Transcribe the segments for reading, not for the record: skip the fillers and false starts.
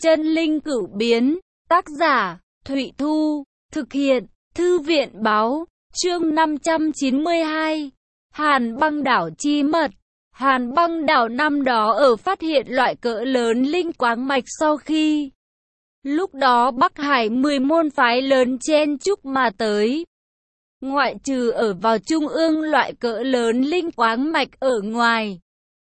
Chân linh cửu biến, tác giả, Thụy Thu, thực hiện, Thư viện báo, chương 592. Hàn Băng Đảo chi mật. Hàn Băng Đảo năm đó ở phát hiện loại cỡ lớn linh quáng mạch sau khi lúc đó Bắc Hải 10 môn phái lớn chen chúc mà tới. Ngoại trừ ở vào trung ương loại cỡ lớn linh quáng mạch ở ngoài,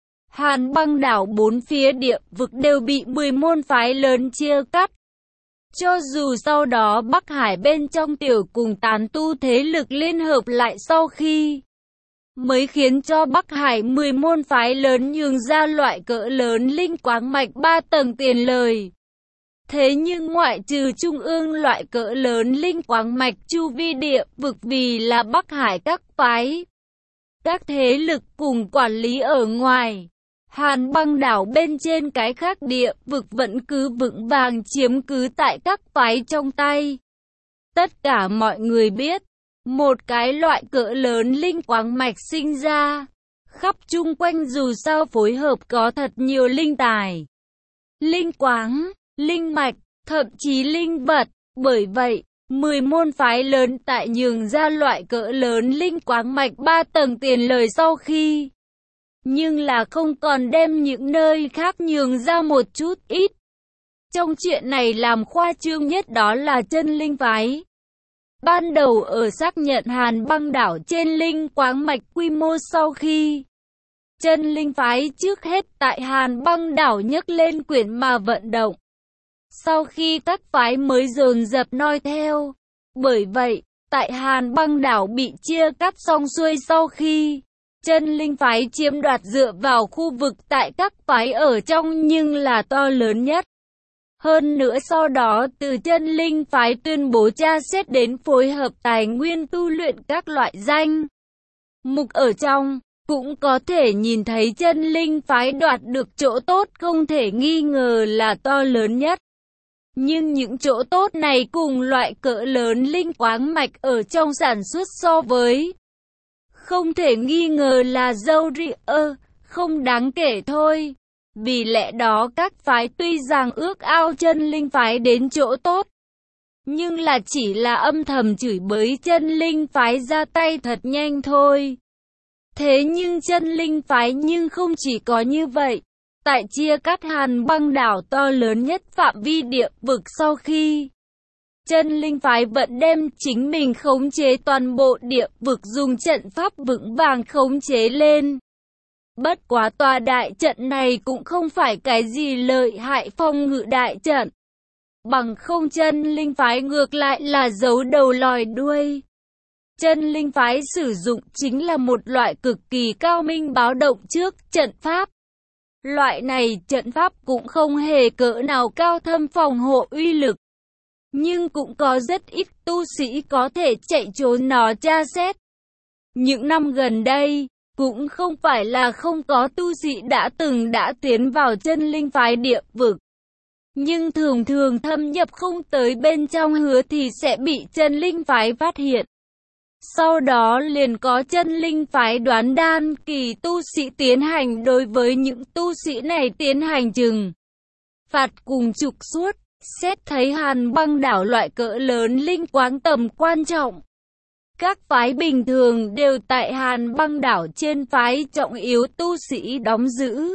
Hàn Băng Đảo bốn phía địa vực đều bị 10 môn phái lớn chia cắt. Cho dù sau đó Bắc Hải bên trong tiểu cùng tán tu thế lực liên hợp lại sau khi mới khiến cho Bắc Hải 10 môn phái lớn nhường ra loại cỡ lớn linh quáng mạch 3 tầng tiền lời. Thế nhưng ngoại trừ trung ương loại cỡ lớn linh quáng mạch chu vi địa vực vì là Bắc Hải các phái, các thế lực cùng quản lý ở ngoài, Hàn Băng Đảo bên trên cái khác địa vực vẫn cứ vững vàng chiếm cứ tại các phái trong tay. Tất cả mọi người biết, một cái loại cỡ lớn linh quáng mạch sinh ra, khắp chung quanh dù sao phối hợp có thật nhiều linh tài, linh quáng, linh mạch, thậm chí linh vật. Bởi vậy, 10 môn phái lớn tại nhường ra loại cỡ lớn linh quáng mạch 3 tầng tiền lời sau khi nhưng là không còn đem những nơi khác nhường ra một chút ít. Trong chuyện này làm khoa trương nhất đó là chân linh phái. Ban đầu ở xác nhận Hàn Băng Đảo trên linh quáng mạch quy mô sau khi chân linh phái trước hết tại Hàn Băng Đảo nhấc lên quyển mà vận động. Sau khi các phái mới dồn dập noi theo. Bởi vậy, tại Hàn Băng Đảo bị chia cắt xong xuôi sau khi chân linh phái chiếm đoạt dựa vào khu vực tại các phái ở trong nhưng là to lớn nhất. Hơn nữa sau đó từ chân linh phái tuyên bố tra xét đến phối hợp tài nguyên tu luyện các loại danh mục ở trong, cũng có thể nhìn thấy chân linh phái đoạt được chỗ tốt không thể nghi ngờ là to lớn nhất. Nhưng những chỗ tốt này cùng loại cỡ lớn linh quáng mạch ở trong sản xuất so với không thể nghi ngờ là dâu rịa, không đáng kể thôi. Vì lẽ đó các phái tuy rằng ước ao chân linh phái đến chỗ tốt, nhưng là chỉ là âm thầm chửi bới chân linh phái ra tay thật nhanh thôi. Thế nhưng chân linh phái nhưng không chỉ có như vậy. Tại chia cắt Hàn Băng Đảo to lớn nhất phạm vi địa vực sau khi chân linh phái vẫn đem chính mình khống chế toàn bộ địa vực dùng trận pháp vững vàng khống chế lên. Bất quá tòa đại trận này cũng không phải cái gì lợi hại phòng ngự đại trận. Bằng không chân linh phái ngược lại là giấu đầu lòi đuôi. Chân linh phái sử dụng chính là một loại cực kỳ cao minh báo động trước trận pháp. Loại này trận pháp cũng không hề cỡ nào cao thâm phòng hộ uy lực. Nhưng cũng có rất ít tu sĩ có thể chạy trốn nó tra xét. Những năm gần đây, cũng không phải là không có tu sĩ đã tiến vào chân linh phái địa vực. Nhưng thường thường thâm nhập không tới bên trong hứa thì sẽ bị chân linh phái phát hiện. Sau đó liền có chân linh phái đoán đan kỳ tu sĩ tiến hành đối với những tu sĩ này tiến hành trừng phạt cùng trục xuất. Xét thấy Hàn Băng Đảo loại cỡ lớn linh quáng tầm quan trọng. Các phái bình thường đều tại Hàn Băng Đảo trên phái trọng yếu tu sĩ đóng giữ.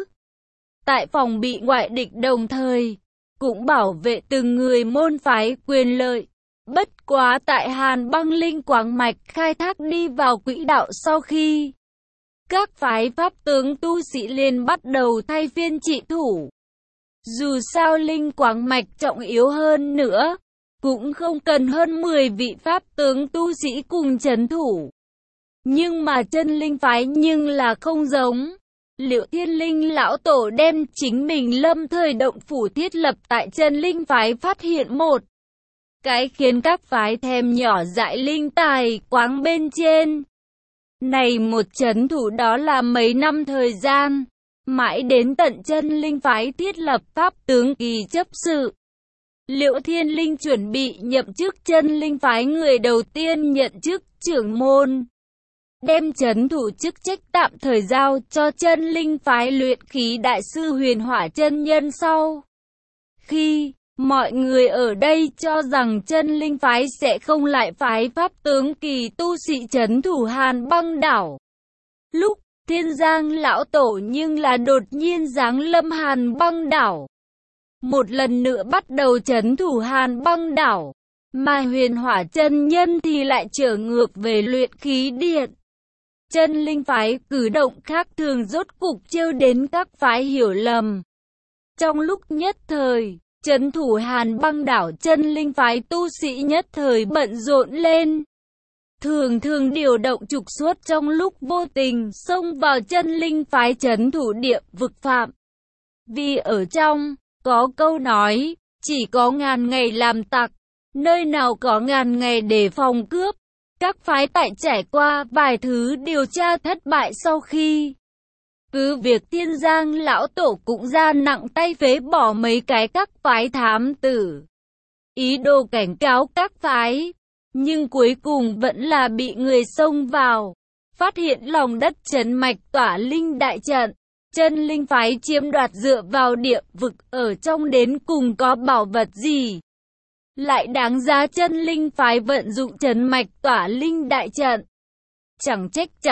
Tại phòng bị ngoại địch đồng thời, cũng bảo vệ từng người môn phái quyền lợi. Bất quá tại Hàn Băng linh quáng mạch khai thác đi vào quỹ đạo sau khi các phái pháp tướng tu sĩ liền bắt đầu thay phiên trị thủ. Dù sao linh quáng mạch trọng yếu hơn nữa, cũng không cần hơn 10 vị pháp tướng tu sĩ cùng trấn thủ. Nhưng mà chân linh phái nhưng là không giống. Liệu Thiên Linh lão tổ đem chính mình lâm thời động phủ thiết lập tại chân linh phái phát hiện một cái khiến các phái thèm nhỏ dại linh tài quáng bên trên. Này một trấn thủ đó là mấy năm thời gian. Mãi đến tận chân linh phái thiết lập pháp tướng kỳ chấp sự. Liệu Thiên Linh chuẩn bị nhậm chức chân linh phái người đầu tiên nhận chức trưởng môn. Đem trấn thủ chức trách tạm thời giao cho chân linh phái luyện khí đại sư Huyền Hỏa chân nhân sau khi mọi người ở đây cho rằng Chân Linh phái sẽ không lại phái pháp tướng kỳ tu sĩ trấn thủ Hàn Băng đảo. Lúc Thiên Giang lão tổ nhưng là đột nhiên giáng lâm Hàn Băng đảo, một lần nữa bắt đầu trấn thủ Hàn Băng đảo, mà Huyền Hỏa chân nhân thì lại trở ngược về luyện khí điện. Chân Linh phái cử động khác thường rốt cục trêu đến các phái hiểu lầm. Trong lúc nhất thời, trấn thủ Hàn Băng đảo Chân Linh phái tu sĩ nhất thời bận rộn lên. Thường thường điều động trục xuất trong lúc vô tình xông vào Chân Linh phái trấn thủ địa vực phạm. Vì ở trong, có câu nói, chỉ có ngàn ngày làm tặc, nơi nào có ngàn ngày để phòng cướp. Các phái tại trải qua vài thứ điều tra thất bại sau khi cứ việc Thiên Giang lão tổ cũng ra nặng tay phế bỏ mấy cái các phái thám tử, ý đồ cảnh cáo các phái, nhưng cuối cùng vẫn là bị người xông vào, phát hiện lòng đất trấn mạch tỏa linh đại trận. Chân Linh phái chiếm đoạt dựa vào địa vực ở trong đến cùng có bảo vật gì lại đáng giá Chân Linh phái vận dụng trấn mạch tỏa linh đại trận. Chẳng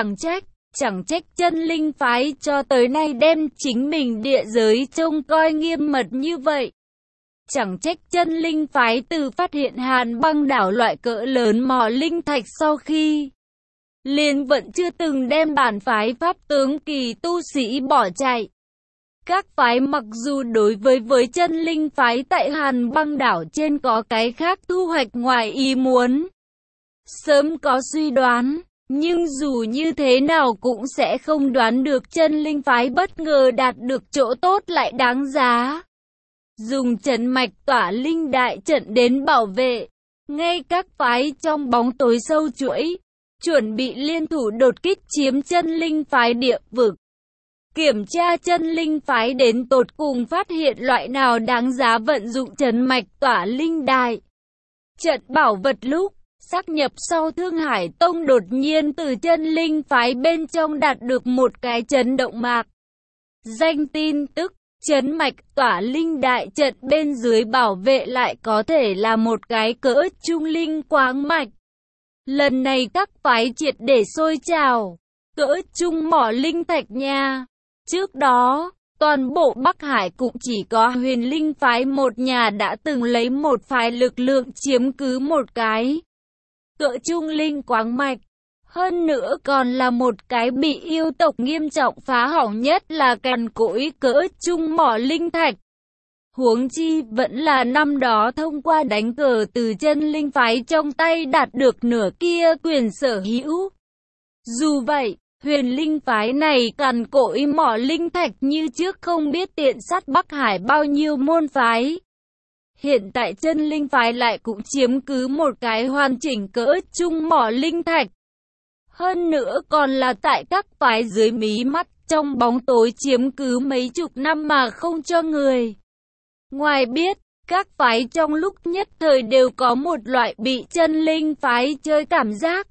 trách Chân Linh phái cho tới nay đem chính mình địa giới trông coi nghiêm mật như vậy. Chẳng trách Chân Linh phái từ phát hiện Hàn Băng đảo loại cỡ lớn mỏ linh thạch sau khi liền vẫn chưa từng đem bản phái pháp tướng kỳ tu sĩ bỏ chạy. Các phái mặc dù đối với Chân Linh phái tại Hàn Băng đảo trên có cái khác thu hoạch ngoài ý muốn, sớm có suy đoán, nhưng dù như thế nào cũng sẽ không đoán được Chân Linh phái bất ngờ đạt được chỗ tốt lại đáng giá. Dùng trấn mạch tỏa linh đại trận đến bảo vệ, ngay các phái trong bóng tối sâu chuỗi, chuẩn bị liên thủ đột kích chiếm Chân Linh phái địa vực. Kiểm tra Chân Linh phái đến tột cùng phát hiện loại nào đáng giá vận dụng trấn mạch tỏa linh đại trận bảo vật lúc xác nhập sau Thương Hải Tông đột nhiên từ Chân Linh phái bên trong đạt được một cái chấn động mạc danh tin tức. Trấn mạch tỏa linh đại trận bên dưới bảo vệ lại có thể là một cái cỡ trung linh quáng mạch. Lần này các phái triệt để sôi trào, cỡ trung mỏ linh thạch nha. Trước đó, toàn bộ Bắc Hải cũng chỉ có Huyền Linh phái một nhà đã từng lấy một phái lực lượng chiếm cứ một cái cỡ trung linh quáng mạch. Hơn nữa còn là một cái bị yêu tộc nghiêm trọng phá hỏng nhất là càn cỗi cỡ trung mỏ linh thạch. Huống chi vẫn là năm đó thông qua đánh cờ từ Chân Linh phái trong tay đạt được nửa kia quyền sở hữu. Dù vậy, Huyền Linh phái này càn cỗi mỏ linh thạch như trước không biết tiện sát Bắc Hải bao nhiêu môn phái. Hiện tại Chân Linh phái lại cũng chiếm cứ một cái hoàn chỉnh cỡ trung mỏ linh thạch. Hơn nữa còn là tại các phái dưới mí mắt trong bóng tối chiếm cứ mấy chục năm mà không cho người ngoài biết. Các phái trong lúc nhất thời đều có một loại bị Chân Linh phái chơi cảm giác.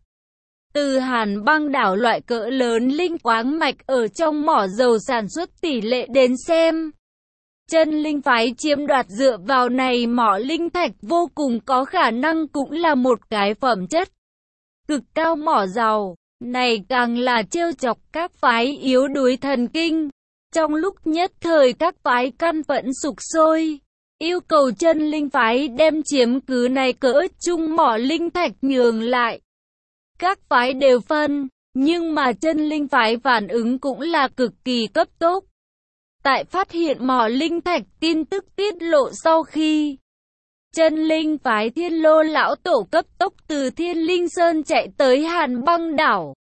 Từ Hàn Băng đảo loại cỡ lớn linh quáng mạch ở trong mỏ dầu sản xuất tỷ lệ đến xem, Chân Linh phái chiếm đoạt dựa vào này mỏ linh thạch vô cùng có khả năng cũng là một cái phẩm chất cực cao mỏ dầu. Này càng là trêu chọc các phái yếu đuối thần kinh. Trong lúc nhất thời các phái căn phẫn sục sôi, yêu cầu Chân Linh phái đem chiếm cứ này cỡ trung mỏ linh thạch nhường lại. Các phái đều phân, nhưng mà Chân Linh phái phản ứng cũng là cực kỳ cấp tốc. Tại phát hiện mỏ linh thạch tin tức tiết lộ sau khi, Chân Linh phái Thiên Lô lão tổ cấp tốc từ Thiên Linh Sơn chạy tới Hàn Băng đảo.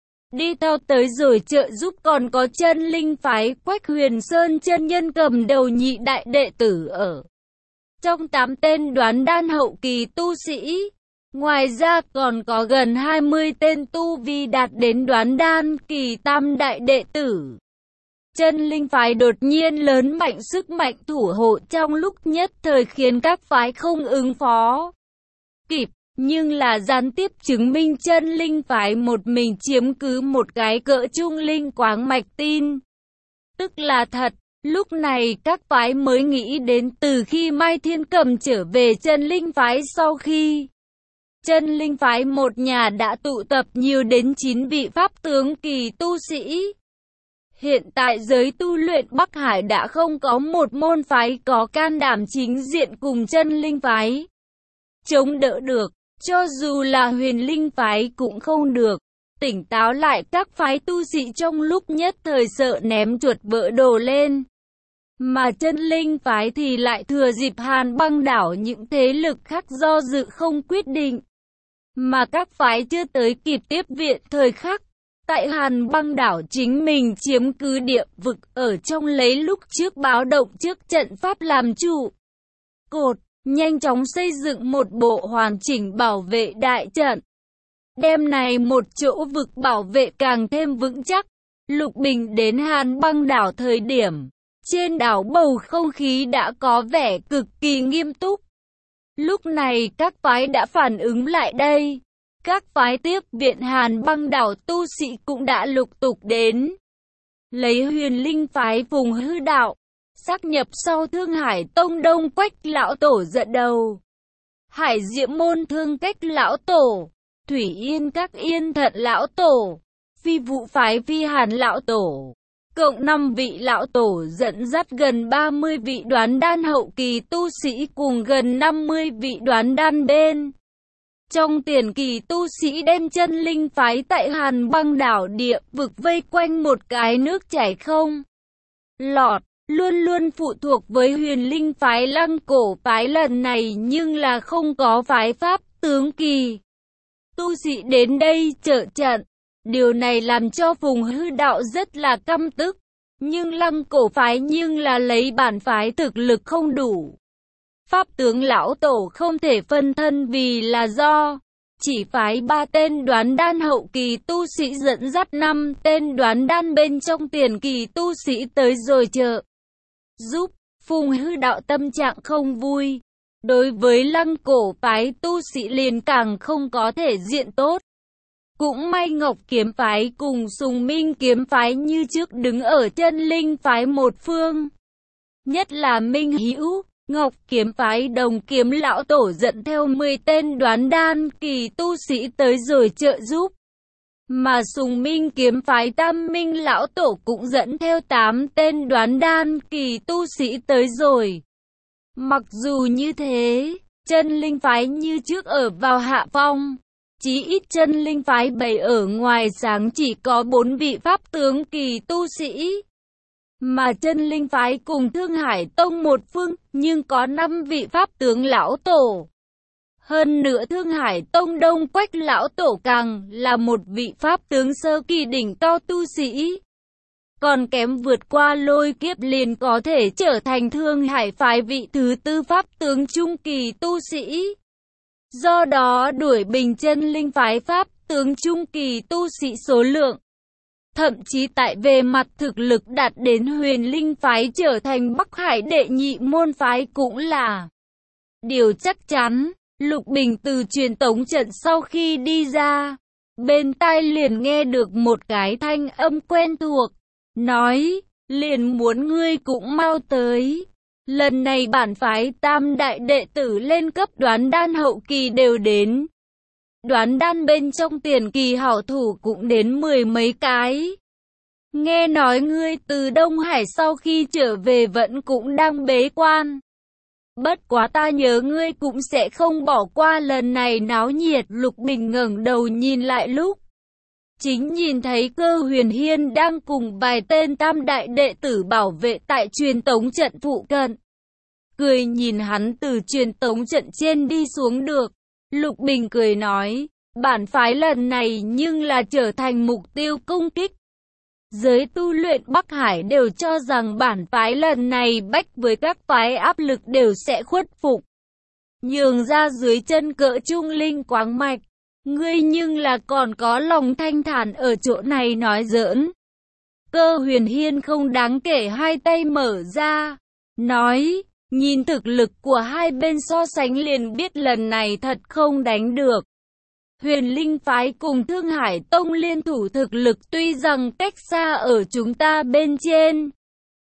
Đi theo tới rồi trợ giúp còn có Chân Linh phái Quách Huyền Sơn chân nhân cầm đầu nhị đại đệ tử ở trong 8 tên đoán đan hậu kỳ tu sĩ. Ngoài ra còn có gần 20 tên tu vi đạt đến đoán đan kỳ tam đại đệ tử. Chân Linh phái đột nhiên lớn mạnh sức mạnh thủ hộ trong lúc nhất thời khiến các phái không ứng phó kịp, nhưng là gián tiếp chứng minh Chân Linh phái một mình chiếm cứ một cái cỡ trung linh quáng mạch tin tức là thật. Lúc này các phái mới nghĩ đến từ khi Mai Thiên Cầm trở về Chân Linh phái, sau khi Chân Linh phái một nhà đã tụ tập nhiều đến 9 vị pháp tướng kỳ tu sĩ. Hiện tại giới tu luyện Bắc Hải đã không có một môn phái có can đảm chính diện cùng Chân Linh phái chống đỡ được, cho dù là Huyền Linh phái cũng không được. Tỉnh táo lại, các phái tu sĩ trong lúc nhất thời sợ ném chuột vỡ đồ lên. Mà Chân Linh phái thì lại thừa dịp Hàn Băng đảo những thế lực khác do dự không quyết định, mà các phái chưa tới kịp tiếp viện thời khắc. Tại Hàn Băng đảo chính mình chiếm cứ địa vực ở trong, lấy lúc trước báo động trước trận pháp làm trụ cột, nhanh chóng xây dựng một bộ hoàn chỉnh bảo vệ đại trận. Đêm này một chỗ vực bảo vệ càng thêm vững chắc. Lục Bình đến Hàn Băng đảo thời điểm, trên đảo bầu không khí đã có vẻ cực kỳ nghiêm túc. Lúc này các phái đã phản ứng lại đây. Các phái tiếp viện Hàn Băng đảo tu sĩ cũng đã lục tục đến. Lấy Huyền Linh phái vùng hư đạo, sáp nhập sau Thương Hải Tông Đông Quách lão tổ dẫn đầu, Hải Diệm môn Thương Cách lão tổ, Thủy Yên các Yên Thận lão tổ, Phi Vụ phái Phi Hàn lão tổ, cộng 5 vị lão tổ dẫn dắt gần 30 vị đoán đan hậu kỳ tu sĩ cùng gần 50 vị đoán đan bên trong tiền kỳ tu sĩ, đem Chân Linh phái tại Hàn Băng đảo địa vực vây quanh một cái nước chảy không lọt. Luôn luôn phụ thuộc với Huyền Linh phái Lăng Cổ phái lần này, nhưng là không có phái pháp tướng kỳ tu sĩ đến đây trợ trận. Điều này làm cho vùng hư đạo rất là căm tức. Nhưng Lăng Cổ phái nhưng là lấy bản phái thực lực không đủ. Pháp tướng lão tổ không thể phân thân vì là do chỉ phái 3 tên đoán đan hậu kỳ tu sĩ dẫn dắt 5 tên đoán đan bên trong tiền kỳ tu sĩ tới rồi trợ giúp. Phùng hư đạo tâm trạng không vui. Đối với Lăng Cổ phái tu sĩ liền càng không có thể diện tốt. Cũng may Ngọc Kiếm phái cùng Sùng Minh Kiếm phái như trước đứng ở Chân Linh phái một phương. Nhất là Minh Hữu, Ngọc Kiếm phái Đồng Kiếm lão tổ dẫn theo 10 tên đoán đan kỳ tu sĩ tới rồi trợ giúp. Mà Sùng Minh Kiếm phái Tam Minh lão tổ cũng dẫn theo 8 tên đoán đan kỳ tu sĩ tới rồi. Mặc dù như thế, Chân Linh phái như trước ở vào hạ phong. Chí ít Chân Linh phái bày ở ngoài sáng chỉ có 4 vị pháp tướng kỳ tu sĩ. Mà Chân Linh phái cùng Thương Hải Tông một phương, nhưng có 5 vị pháp tướng lão tổ. Hơn nữa Thương Hải Tông Đông Quách lão tổ càng là một vị pháp tướng sơ kỳ đỉnh cao tu sĩ. Còn kém vượt qua lôi kiếp liền có thể trở thành Thương Hải phái vị thứ 4 pháp tướng trung kỳ tu sĩ. Do đó đuổi bình Chân Linh phái pháp tướng trung kỳ tu sĩ số lượng. Thậm chí tại về mặt thực lực đạt đến Huyền Linh phái trở thành Bắc Hải đệ nhị môn phái cũng là điều chắc chắn. Lục Bình từ truyền tống trận sau khi đi ra, bên tai liền nghe được một cái thanh âm quen thuộc, nói, liền muốn ngươi cũng mau tới. Lần này bản phái tam đại đệ tử lên cấp đoán đan hậu kỳ đều đến. Đoán đan bên trong tiền kỳ hảo thủ cũng đến 10 mấy cái. Nghe nói ngươi từ Đông Hải sau khi trở về vẫn cũng đang bế quan. Bất quá ta nhớ ngươi cũng sẽ không bỏ qua lần này náo nhiệt. Lục Bình ngẩng đầu nhìn lại lúc chính nhìn thấy Cơ Huyền Hiên đang cùng vài tên tam đại đệ tử bảo vệ tại truyền tống trận phụ cận. Cười nhìn hắn từ truyền tống trận trên đi xuống được. Lục Bình cười nói, bản phái lần này nhưng là trở thành mục tiêu công kích. Giới tu luyện Bắc Hải đều cho rằng bản phái lần này bách với các phái áp lực đều sẽ khuất phục, nhường ra dưới chân cỡ trung linh quáng mạch. Ngươi nhưng là còn có lòng thanh thản ở chỗ này nói giỡn. Cơ Huyền Hiên không đáng kể hai tay mở ra, nói, nhìn thực lực của hai bên so sánh liền biết lần này thật không đánh được. Huyền Linh phái cùng Thương Hải Tông liên thủ thực lực tuy rằng cách xa ở chúng ta bên trên,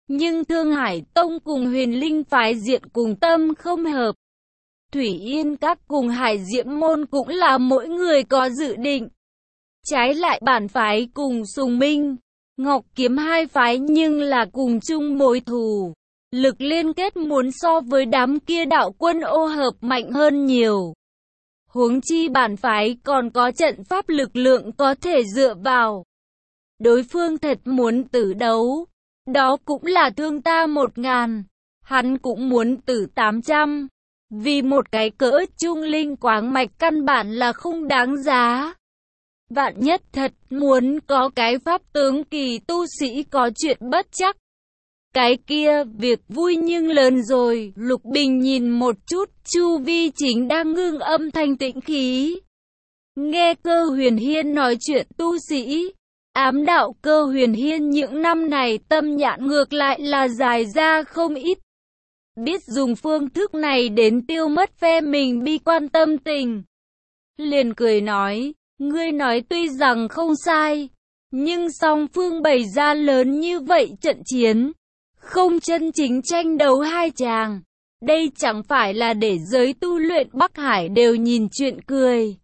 Nhưng Thương Hải Tông cùng Huyền Linh phái diện cùng tâm không hợp. Thủy Yên Các cùng Hải Diễm Môn cũng là mỗi người có dự định. Trái lại bản phái cùng Sùng Minh, Ngọc Kiếm hai phái nhưng là cùng chung mối thù. Lực liên kết muốn so với đám kia đạo quân ô hợp mạnh hơn nhiều. Huống chi bản phái còn có trận pháp lực lượng có thể dựa vào. Đối phương thật muốn tử đấu, đó cũng là thương ta 1000, hắn cũng muốn tử 800. Vì một cái cỡ trung linh quáng mạch căn bản là không đáng giá. Vạn nhất thật muốn có cái pháp tướng kỳ tu sĩ có chuyện bất chắc. Cái kia, việc vui nhưng lớn rồi, Lục Bình nhìn một chút, chu vi chính đang ngưng âm thanh tĩnh khí. Nghe Cơ Huyền Hiên nói chuyện tu sĩ, ám đạo Cơ Huyền Hiên những năm này tâm nhãn ngược lại là dài ra không ít. Biết dùng phương thức này đến tiêu mất phe mình bi quan tâm tình. Liền cười nói, ngươi nói tuy rằng không sai, nhưng song phương bày ra lớn như vậy trận chiến. Không chân chính tranh đấu hai chàng. Đây chẳng phải là để giới tu luyện Bắc Hải đều nhìn chuyện cười.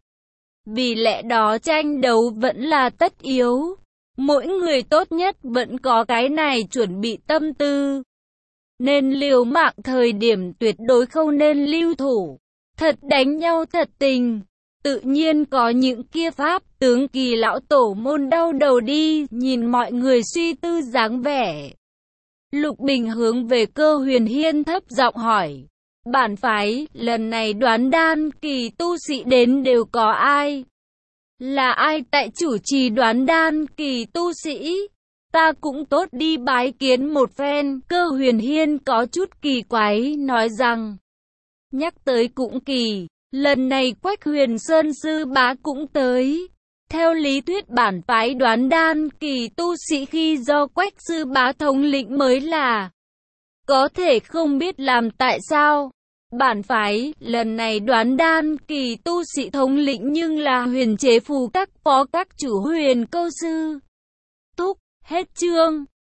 Vì lẽ đó tranh đấu vẫn là tất yếu. Mỗi người tốt nhất vẫn có cái này chuẩn bị tâm tư. Nên liều mạng thời điểm tuyệt đối không nên lưu thủ. Thật đánh nhau thật tình. Tự nhiên có những kia pháp tướng kỳ lão tổ môn đau đầu đi. Nhìn mọi người suy tư dáng vẻ. Lục Bình hướng về Cơ Huyền Hiên thấp giọng hỏi. Bản phái, lần này đoán đan kỳ tu sĩ đến đều có ai? Là ai tại chủ trì đoán đan kỳ tu sĩ? Ta cũng tốt đi bái kiến một phen. Cơ Huyền Hiên có chút kỳ quái nói rằng. Nhắc tới cũng kỳ, lần này Quách Huyền Sơn sư bá cũng tới. Theo lý thuyết bản phái đoán đan kỳ tu sĩ khi do Quách sư bá thống lĩnh mới là. Có thể không biết làm tại sao. Bản phái lần này đoán đan kỳ tu sĩ thống lĩnh nhưng là Huyền Chế Phù các phó các chủ Huyền Câu Sư. Thúc, hết chương.